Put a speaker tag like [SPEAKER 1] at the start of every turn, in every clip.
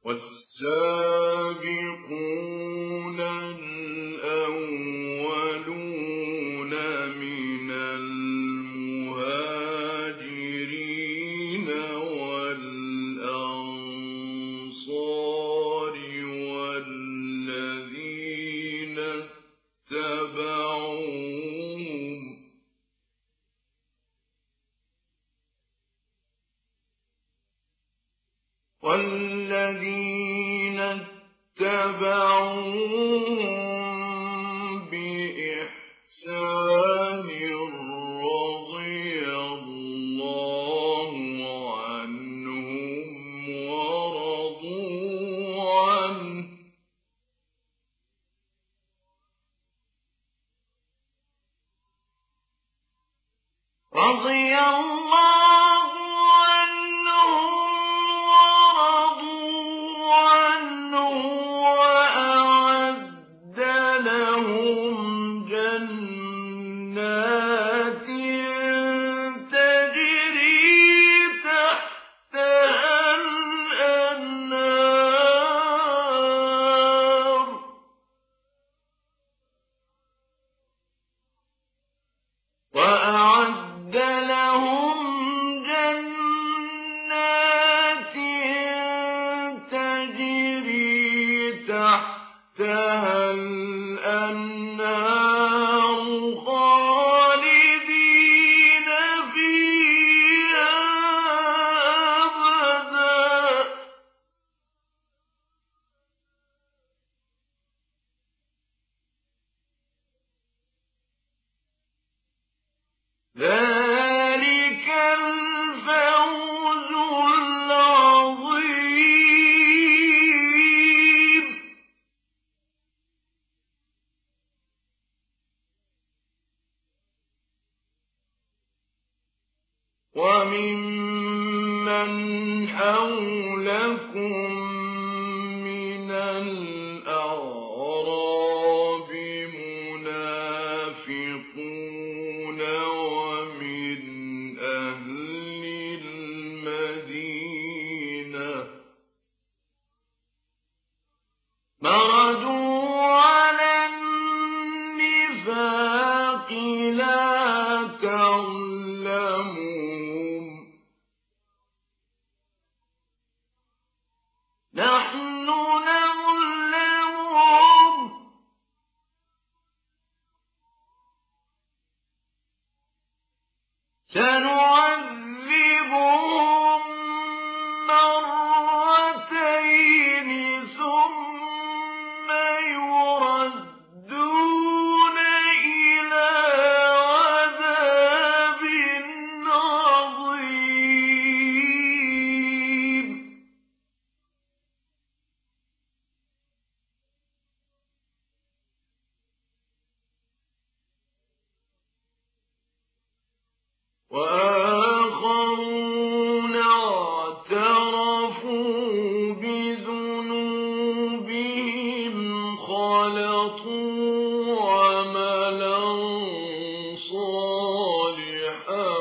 [SPEAKER 1] والسابقون الأولون من المهاجرين والأنصار والذين اتبعوهم بإحسان رضي الله عنهم ورضوا عنه رضي الله عنهم ورضوا عنه وأعد لهم جنات تجري تحتها الأنهار وأعد لهم جنات تجري تحتها الأنهار خالدين فيها أبدا ذلك الفوز العظيم وممن حولكم من الأعراب منافقون ومن أهل المدينة مردوا على النفاق لا تعلمهم نحن نعلمهم سنعذبهم مرتين ثم يردون إلى عذاب عظيم وآخرون اعترفوا بذنوبهم خلطوا عملا صالحا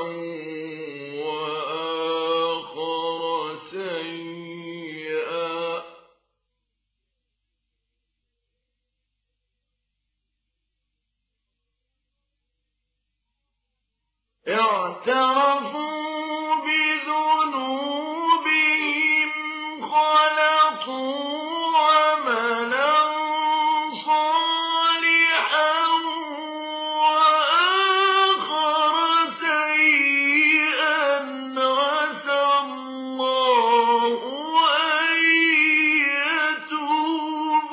[SPEAKER 1] وآخر سيئا اعترفوا بذنوبهم خلطوا عملا صالحا وآخر سيئا عسى الله أن يتوب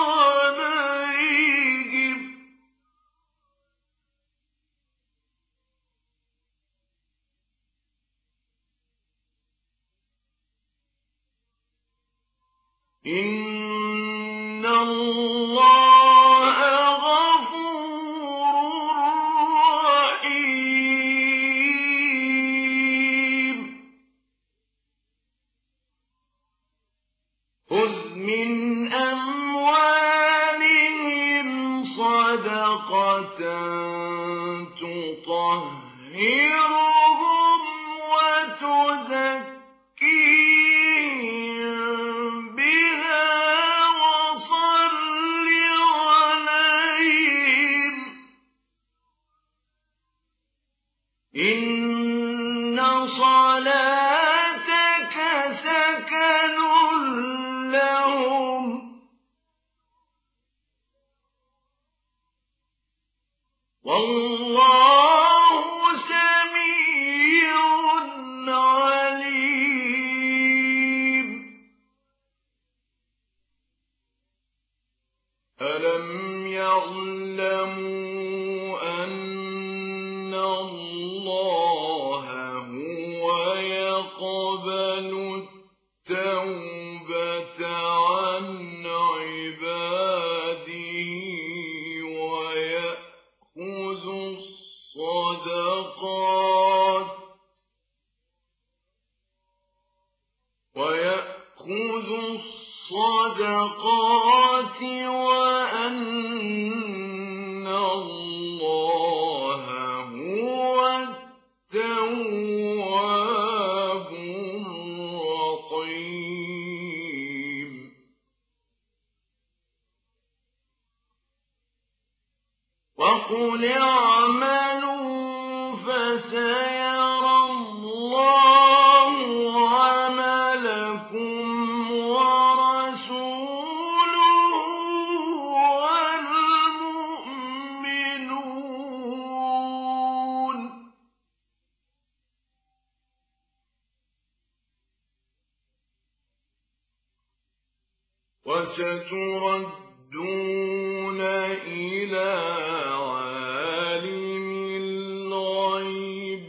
[SPEAKER 1] عليهم إن الله غفور رحيم خذ من أموالهم صدقة تطهرهم وتزكيهم بها إن صلاتك سكن لهم والله سميع عليم ألم يعلموا أن الله هو يقبل التوبة عن عباده ويأخذ الصدقات وأن الله هو التواب الرحيم وقل اعملوا فسيرى الله عملكم ورسوله والمؤمنون وستردون إلى عالم الغيب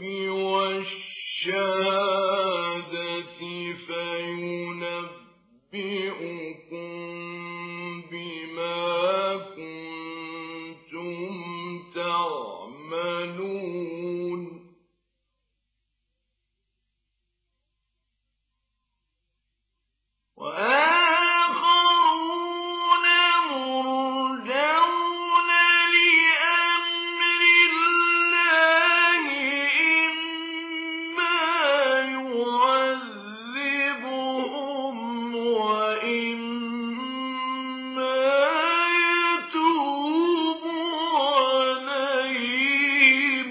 [SPEAKER 1] والشهادة فينبئكم بما كنتم تعملون وآخرون مرجون لأمر الله إما يعذبهم وإما يتوب عليهم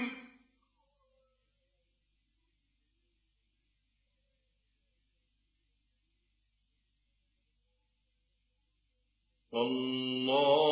[SPEAKER 1] والله